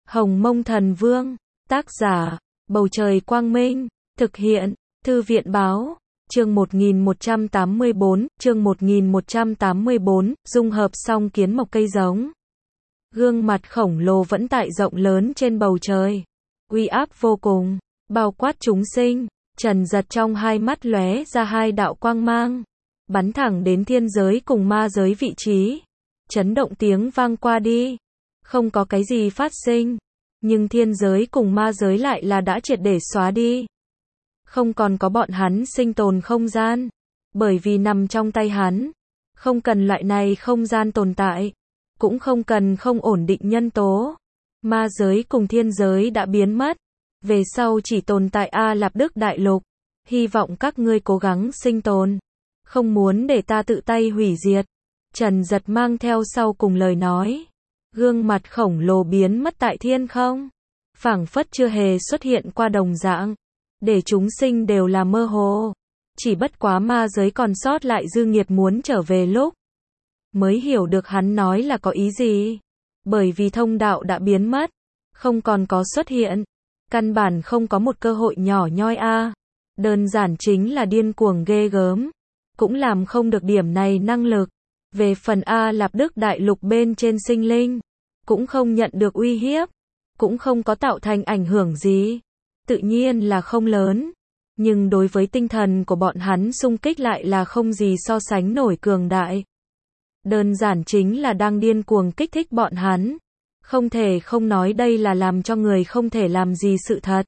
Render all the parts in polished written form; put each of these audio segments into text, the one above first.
Hồng Mông Thần Vương, tác giả, Bầu Trời Quang Minh, thực hiện, Thư viện Báo, chương 1184, dung hợp xong kiến mộc cây giống. Gương mặt khổng lồ vẫn tại rộng lớn trên bầu trời, uy áp vô cùng, bao quát chúng sinh. Trần Giật trong hai mắt lóe ra hai đạo quang mang, bắn thẳng đến thiên giới cùng ma giới vị trí. Chấn động tiếng vang qua đi, không có cái gì phát sinh, nhưng thiên giới cùng ma giới lại là đã triệt để xóa đi. Không còn có bọn hắn sinh tồn không gian, bởi vì nằm trong tay hắn. Không cần loại này không gian tồn tại, cũng không cần không ổn định nhân tố. Ma giới cùng thiên giới đã biến mất, về sau chỉ tồn tại A Lạp Đức Đại Lục. Hy vọng các ngươi cố gắng sinh tồn, không muốn để ta tự tay hủy diệt. Trần Giật mang theo sau cùng lời nói. Gương mặt khổng lồ biến mất tại thiên không, phảng phất chưa hề xuất hiện qua đồng dạng, để chúng sinh đều là mơ hồ. Chỉ bất quá ma giới còn sót lại dư nghiệt muốn trở về lúc mới hiểu được hắn nói là có ý gì. Bởi vì thông đạo đã biến mất, không còn có xuất hiện, căn bản không có một cơ hội nhỏ nhoi a. Đơn giản chính là điên cuồng ghê gớm, cũng làm không được điểm này năng lực. Về phần A Lạp Đức Đại Lục bên trên sinh linh, cũng không nhận được uy hiếp, cũng không có tạo thành ảnh hưởng gì, tự nhiên là không lớn. Nhưng đối với tinh thần của bọn hắn xung kích lại là không gì so sánh nổi cường đại. Đơn giản chính là đang điên cuồng kích thích bọn hắn. Không thể không nói đây là làm cho người không thể làm gì sự thật.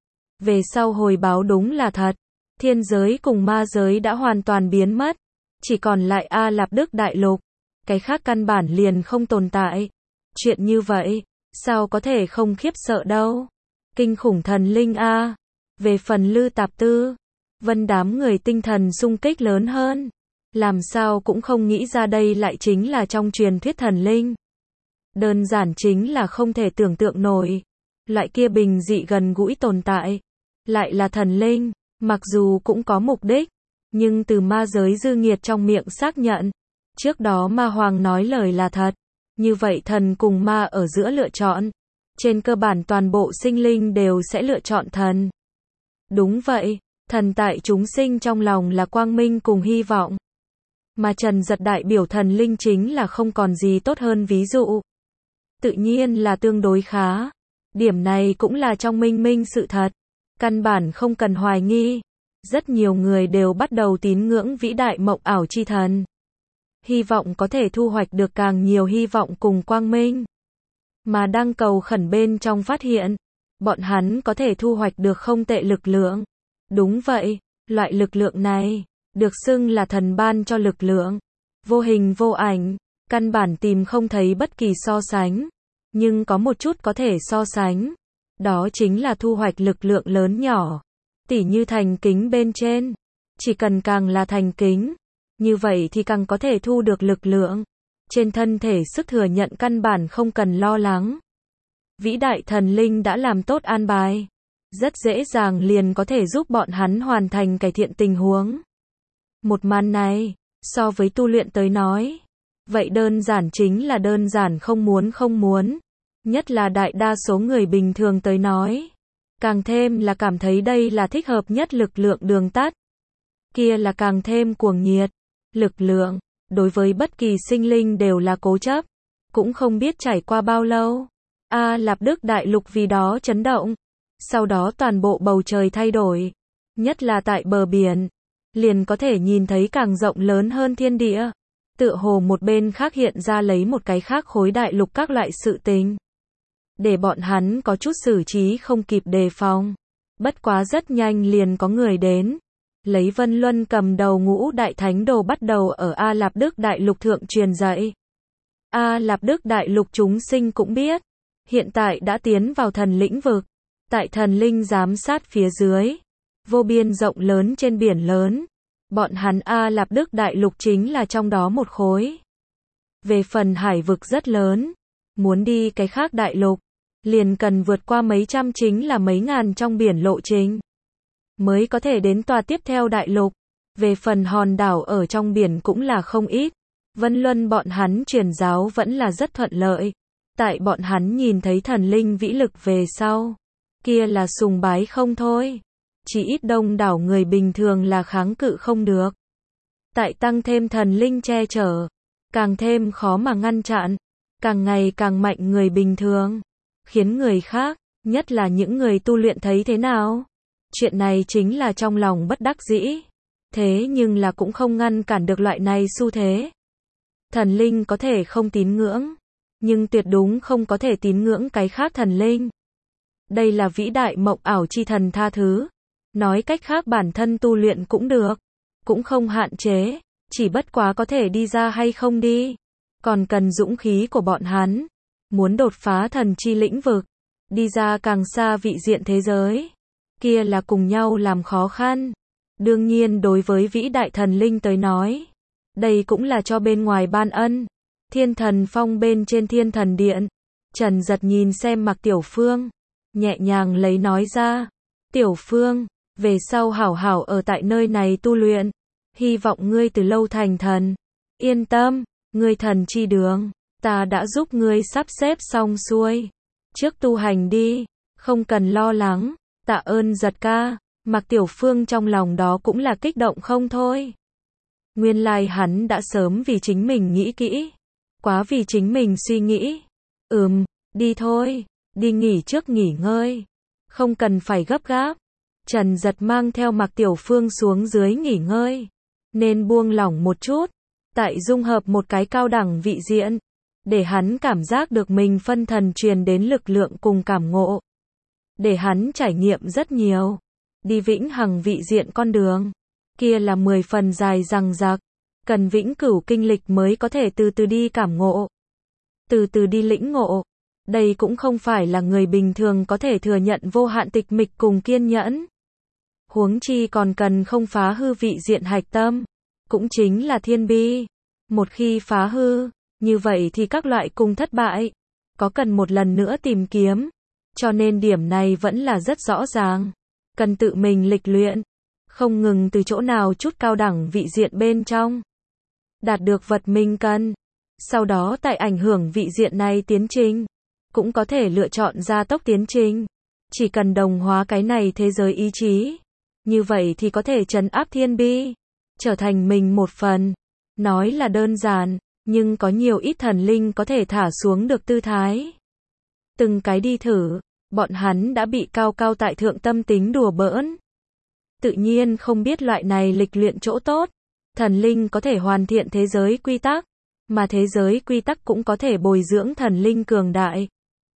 Về sau hồi báo đúng là thật, thiên giới cùng ma giới đã hoàn toàn biến mất, chỉ còn lại A Lạp Đức Đại Lục, cái khác căn bản liền không tồn tại. Chuyện như vậy, sao có thể không khiếp sợ đâu. Kinh khủng thần linh a. Về phần Lư Tạp Tư, Vân đám người tinh thần xung kích lớn hơn, làm sao cũng không nghĩ ra đây lại chính là trong truyền thuyết thần linh. Đơn giản chính là không thể tưởng tượng nổi, loại kia bình dị gần gũi tồn tại, lại là thần linh. Mặc dù cũng có mục đích, nhưng từ ma giới dư nghiệt trong miệng xác nhận, trước đó ma hoàng nói lời là thật. Như vậy thần cùng ma ở giữa lựa chọn, trên cơ bản toàn bộ sinh linh đều sẽ lựa chọn thần. Đúng vậy, thần tại chúng sinh trong lòng là quang minh cùng hy vọng. Mà Trần Giật đại biểu thần linh chính là không còn gì tốt hơn ví dụ. Tự nhiên là tương đối khá. Điểm này cũng là trong minh minh sự thật. Căn bản không cần hoài nghi. Rất nhiều người đều bắt đầu tín ngưỡng vĩ đại mộng ảo chi thần. Hy vọng có thể thu hoạch được càng nhiều hy vọng cùng quang minh. Mà đang cầu khẩn bên trong phát hiện, bọn hắn có thể thu hoạch được không tệ lực lượng. Đúng vậy, loại lực lượng này, được xưng là thần ban cho lực lượng. Vô hình vô ảnh, căn bản tìm không thấy bất kỳ so sánh. Nhưng có một chút có thể so sánh. Đó chính là thu hoạch lực lượng lớn nhỏ. Tỉ như thành kính bên trên. Chỉ cần càng là thành kính, như vậy thì càng có thể thu được lực lượng. Trên thân thể sức thừa nhận căn bản không cần lo lắng. Vĩ đại thần linh đã làm tốt an bài. Rất dễ dàng liền có thể giúp bọn hắn hoàn thành cải thiện tình huống. Một màn này, so với tu luyện tới nói, vậy đơn giản chính là đơn giản không muốn. Nhất là đại đa số người bình thường tới nói. Càng thêm là cảm thấy đây là thích hợp nhất lực lượng đường tắt. Kia là càng thêm cuồng nhiệt. Lực lượng, đối với bất kỳ sinh linh đều là cố chấp. Cũng không biết trải qua bao lâu, A Lạp Đức Đại Lục vì đó chấn động. Sau đó toàn bộ bầu trời thay đổi. Nhất là tại bờ biển, liền có thể nhìn thấy càng rộng lớn hơn thiên địa. Tựa hồ một bên khác hiện ra lấy một cái khác khối đại lục các loại sự tình. Để bọn hắn có chút xử trí không kịp đề phòng. Bất quá rất nhanh liền có người đến. Lấy Vân Luân cầm đầu ngũ đại thánh đồ bắt đầu ở A Lạp Đức Đại Lục thượng truyền dạy. A Lạp Đức Đại Lục chúng sinh cũng biết. Hiện tại đã tiến vào thần lĩnh vực. Tại thần linh giám sát phía dưới. Vô biên rộng lớn trên biển lớn. Bọn hắn A Lạp Đức Đại Lục chính là trong đó một khối. Về phần hải vực rất lớn. Muốn đi cái khác đại lục, liền cần vượt qua mấy trăm chính là mấy ngàn trong biển lộ trình. Mới có thể đến tòa tiếp theo đại lục. Về phần hòn đảo ở trong biển cũng là không ít. Vân Luân bọn hắn truyền giáo vẫn là rất thuận lợi. Tại bọn hắn nhìn thấy thần linh vĩ lực về sau, kia là sùng bái không thôi. Chỉ ít đông đảo người bình thường là kháng cự không được. Tại tăng thêm thần linh che chở, càng thêm khó mà ngăn chặn, càng ngày càng mạnh người bình thường, khiến người khác, nhất là những người tu luyện thấy thế nào? Chuyện này chính là trong lòng bất đắc dĩ. Thế nhưng là cũng không ngăn cản được loại này xu thế. Thần linh có thể không tín ngưỡng, nhưng tuyệt đúng không có thể tín ngưỡng cái khác thần linh. Đây là vĩ đại mộng ảo chi thần tha thứ. Nói cách khác bản thân tu luyện cũng được, cũng không hạn chế, chỉ bất quá có thể đi ra hay không đi. Còn cần dũng khí của bọn hắn, muốn đột phá thần chi lĩnh vực, đi ra càng xa vị diện thế giới, kia là cùng nhau làm khó khăn. Đương nhiên đối với vĩ đại thần linh tới nói, đây cũng là cho bên ngoài ban ân. Thiên thần phong bên trên thiên thần điện, Trần Giật nhìn xem Mạc Tiểu Phương, nhẹ nhàng lấy nói ra, Tiểu Phương, về sau hảo hảo ở tại nơi này tu luyện, hy vọng ngươi từ lâu thành thần. Yên tâm, ngươi thần chi đường, ta đã giúp ngươi sắp xếp xong xuôi. Trước tu hành đi, không cần lo lắng, tạ ơn Giật ca. Mạc Tiểu Phương trong lòng đó cũng là kích động không thôi. Nguyên lai hắn đã sớm vì chính mình nghĩ kỹ, quá vì chính mình suy nghĩ. Đi thôi, đi nghỉ trước nghỉ ngơi, không cần phải gấp gáp. Trần Giật mang theo Mạc Tiểu Phương xuống dưới nghỉ ngơi, nên buông lỏng một chút, tại dung hợp một cái cao đẳng vị diện, để hắn cảm giác được mình phân thần truyền đến lực lượng cùng cảm ngộ, để hắn trải nghiệm rất nhiều. Đi vĩnh hằng vị diện con đường, kia là 10 phần dài dằng dặc, cần vĩnh cửu kinh lịch mới có thể từ từ đi cảm ngộ, từ từ đi lĩnh ngộ. Đây cũng không phải là người bình thường có thể thừa nhận vô hạn tịch mịch cùng kiên nhẫn. Huống chi còn cần không phá hư vị diện hạch tâm, cũng chính là thiên bi. Một khi phá hư, như vậy thì các loại cùng thất bại, có cần một lần nữa tìm kiếm. Cho nên điểm này vẫn là rất rõ ràng, cần tự mình lịch luyện, không ngừng từ chỗ nào chút cao đẳng vị diện bên trong, đạt được vật mình cần. Sau đó tại ảnh hưởng vị diện này tiến trình, cũng có thể lựa chọn gia tốc tiến trình. Chỉ cần đồng hóa cái này thế giới ý chí, như vậy thì có thể trấn áp thiên bi, trở thành mình một phần. Nói là đơn giản, nhưng có nhiều ít thần linh có thể thả xuống được tư thái. Từng cái đi thử, bọn hắn đã bị cao cao tại thượng tâm tính đùa bỡn. Tự nhiên không biết loại này lịch luyện chỗ tốt. Thần linh có thể hoàn thiện thế giới quy tắc, mà thế giới quy tắc cũng có thể bồi dưỡng thần linh cường đại.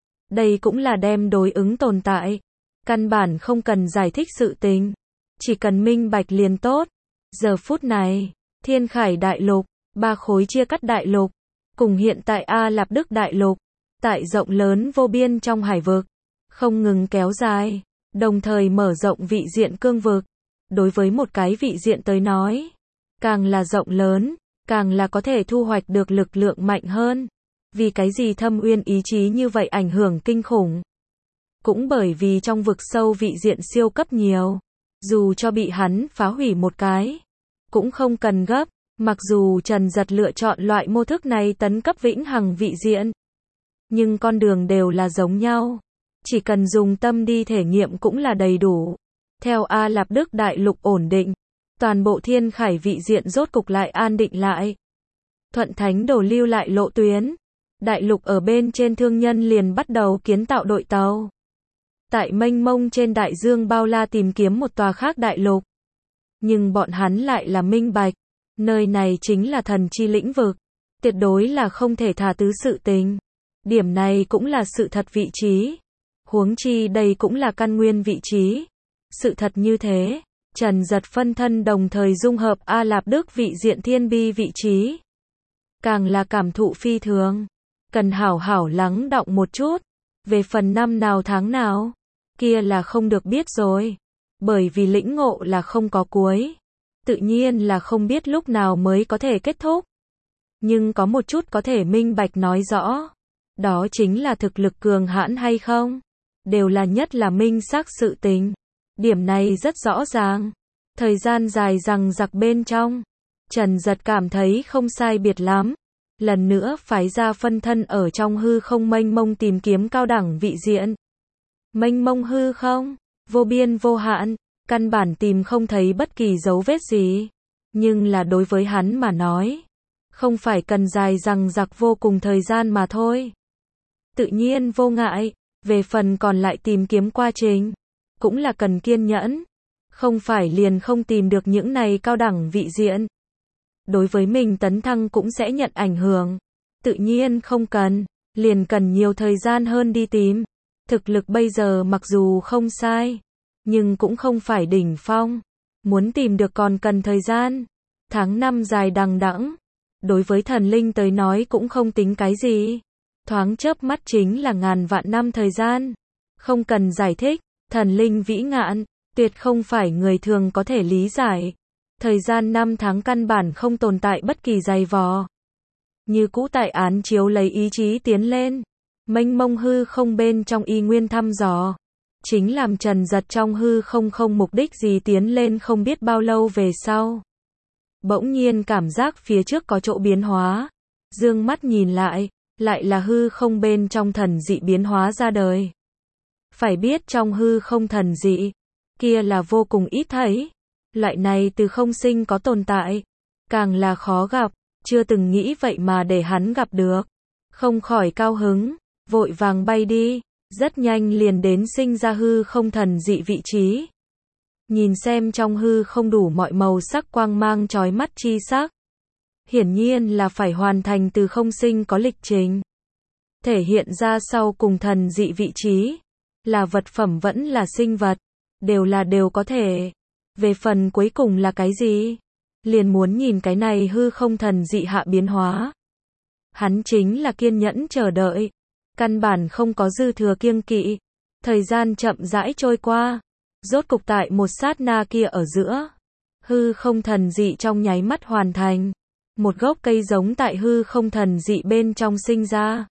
Đây cũng là đem đối ứng tồn tại. Căn bản không cần giải thích sự tình, chỉ cần minh bạch liền tốt. Giờ phút này, Thiên Khải Đại Lục, 3 khối chia cắt đại lục, cùng hiện tại A Lạp Đức Đại Lục, tại rộng lớn vô biên trong hải vực, không ngừng kéo dài, đồng thời mở rộng vị diện cương vực. Đối với một cái vị diện tới nói, càng là rộng lớn, càng là có thể thu hoạch được lực lượng mạnh hơn. Vì cái gì Thâm Uyên ý chí như vậy ảnh hưởng kinh khủng? Cũng bởi vì trong vực sâu vị diện siêu cấp nhiều, dù cho bị hắn phá hủy một cái, cũng không cần gấp. Mặc dù Trần Giật lựa chọn loại mô thức này tấn cấp vĩnh hằng vị diện, nhưng con đường đều là giống nhau, chỉ cần dùng tâm đi thể nghiệm cũng là đầy đủ. Theo A Lạp Đức Đại Lục ổn định, toàn bộ Thiên Khải vị diện rốt cục lại an định lại. Thuận Thánh Đồ lưu lại lộ tuyến, đại lục ở bên trên thương nhân liền bắt đầu kiến tạo đội tàu. Tại mênh mông trên đại dương bao la tìm kiếm một tòa khác đại lục. Nhưng bọn hắn lại là minh bạch, nơi này chính là thần chi lĩnh vực, tuyệt đối là không thể tha thứ sự tình. Điểm này cũng là sự thật vị trí. Huống chi đây cũng là căn nguyên vị trí. Sự thật như thế, Trần Giật phân thân đồng thời dung hợp A Lạp Đức vị diện thiên bi vị trí. Càng là cảm thụ phi thường, cần hảo hảo lắng đọng một chút. Về phần năm nào tháng nào, kia là không được biết rồi. Bởi vì lĩnh ngộ là không có cuối, tự nhiên là không biết lúc nào mới có thể kết thúc. Nhưng có một chút có thể minh bạch nói rõ, đó chính là thực lực cường hãn hay không, đều là nhất là minh xác sự tình. Điểm này rất rõ ràng. Thời gian dài dằng dặc bên trong, Trần Giật cảm thấy không sai biệt lắm. lần nữa phái ra phân thân ở trong hư không mênh mông tìm kiếm cao đẳng vị diện. Mênh mông hư không, vô biên vô hạn, căn bản tìm không thấy bất kỳ dấu vết gì. Nhưng là đối với hắn mà nói, không phải cần dài dằng dặc vô cùng thời gian mà thôi. Tự nhiên vô ngại, về phần còn lại tìm kiếm quá trình, cũng là cần kiên nhẫn. Không phải liền không tìm được những này cao đẳng vị diện. Đối với mình tấn thăng cũng sẽ nhận ảnh hưởng. Tự nhiên không cần, liền cần nhiều thời gian hơn đi tìm. Thực lực bây giờ mặc dù không sai, nhưng cũng không phải đỉnh phong. Muốn tìm được còn cần thời gian. Tháng năm dài đằng đẵng, đối với thần linh tới nói cũng không tính cái gì. Thoáng chớp mắt chính là ngàn vạn năm thời gian. Không cần giải thích, thần linh vĩ ngạn, tuyệt không phải người thường có thể lý giải. Thời gian 5 tháng căn bản không tồn tại bất kỳ dày vò. Như cũ tại án chiếu lấy ý chí tiến lên. Mênh mông hư không bên trong y nguyên thăm dò. Chính làm Trần Giật trong hư không mục đích gì tiến lên không biết bao lâu về sau. Bỗng nhiên cảm giác phía trước có chỗ biến hóa. Dương mắt nhìn lại là hư không bên trong thần dị biến hóa ra đời. Phải biết trong hư không thần dị, kia là vô cùng ít thấy. Loại này từ không sinh có tồn tại, càng là khó gặp, chưa từng nghĩ vậy mà để hắn gặp được. Không khỏi cao hứng, vội vàng bay đi, rất nhanh liền đến sinh ra hư không thần dị vị trí. Nhìn xem trong hư không đủ mọi màu sắc quang mang chói mắt chi sắc. Hiển nhiên là phải hoàn thành từ không sinh có lịch trình. Thể hiện ra sau cùng thần dị vị trí, là vật phẩm vẫn là sinh vật, đều có thể. Về phần cuối cùng là cái gì? Liền muốn nhìn cái này hư không thần dị hạ biến hóa. Hắn chính là kiên nhẫn chờ đợi, căn bản không có dư thừa kiêng kỵ. Thời gian chậm rãi trôi qua, rốt cục tại một sát na kia ở giữa, hư không thần dị trong nháy mắt hoàn thành. Một gốc cây giống tại hư không thần dị bên trong sinh ra,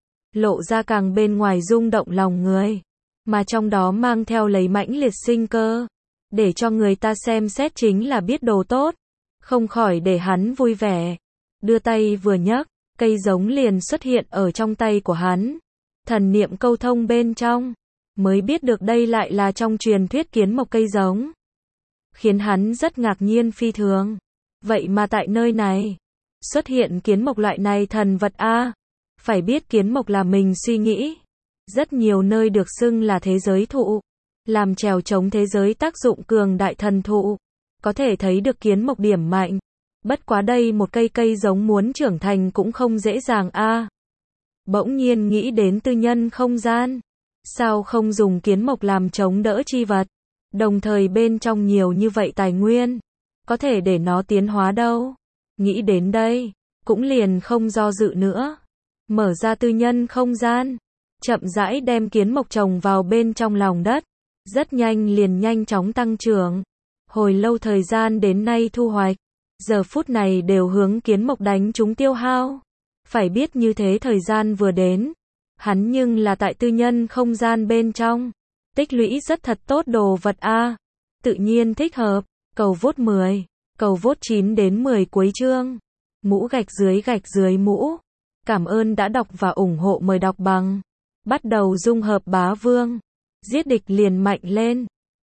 lộ ra càng bên ngoài rung động lòng người, mà trong đó mang theo lấy mãnh liệt sinh cơ, để cho người ta xem xét chính là biết đồ tốt, không khỏi để hắn vui vẻ. Đưa tay vừa nhấc, cây giống liền xuất hiện ở trong tay của hắn. Thần niệm câu thông bên trong, mới biết được đây lại là trong truyền thuyết kiến mộc cây giống. Khiến hắn rất ngạc nhiên phi thường. Vậy mà tại nơi này, xuất hiện kiến mộc loại này thần vật a. Phải biết kiến mộc là mình suy nghĩ. Rất nhiều nơi được xưng là thế giới thụ. Làm trèo chống thế giới tác dụng cường đại thần thụ. Có thể thấy được kiến mộc điểm mạnh. Bất quá đây một cây giống muốn trưởng thành cũng không dễ dàng a. Bỗng nhiên nghĩ đến tư nhân không gian. Sao không dùng kiến mộc làm chống đỡ chi vật? Đồng thời bên trong nhiều như vậy tài nguyên, có thể để nó tiến hóa đâu. Nghĩ đến đây, cũng liền không do dự nữa. Mở ra tư nhân không gian, chậm rãi đem kiến mộc trồng vào bên trong lòng đất. Rất nhanh liền nhanh chóng tăng trưởng. Hồi lâu thời gian đến nay thu hoạch, giờ phút này đều hướng kiến mộc đánh chúng tiêu hao. Phải biết như thế thời gian vừa đến, hắn nhưng là tại tư nhân không gian bên trong. Tích lũy rất thật tốt đồ vật a. Tự nhiên thích hợp. Cầu vốt 10, cầu vốt 9 đến 10 cuối chương. Mũ gạch dưới mũ. Cảm ơn đã đọc và ủng hộ, mời đọc bằng. Bắt đầu dung hợp bá vương. Giết địch liền mạnh lên.